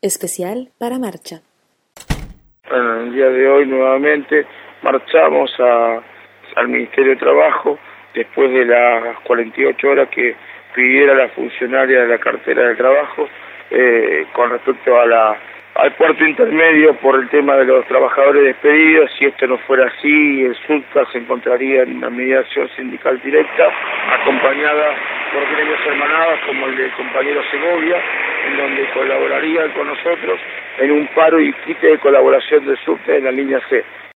especial para Marcha. Bueno, el día de hoy nuevamente marchamos al Ministerio de Trabajo después de las 48 horas que pidiera la funcionaria de la cartera de trabajo con respecto al puerto intermedio por el tema de los trabajadores despedidos. Si esto no fuera así, el SUTCA se encontraría en una mediación sindical directa, acompañada por gremios hermanados como el del compañero Segovia, en donde colaborarían con nosotros en un paro y quite de colaboración del SUTCA en la línea C.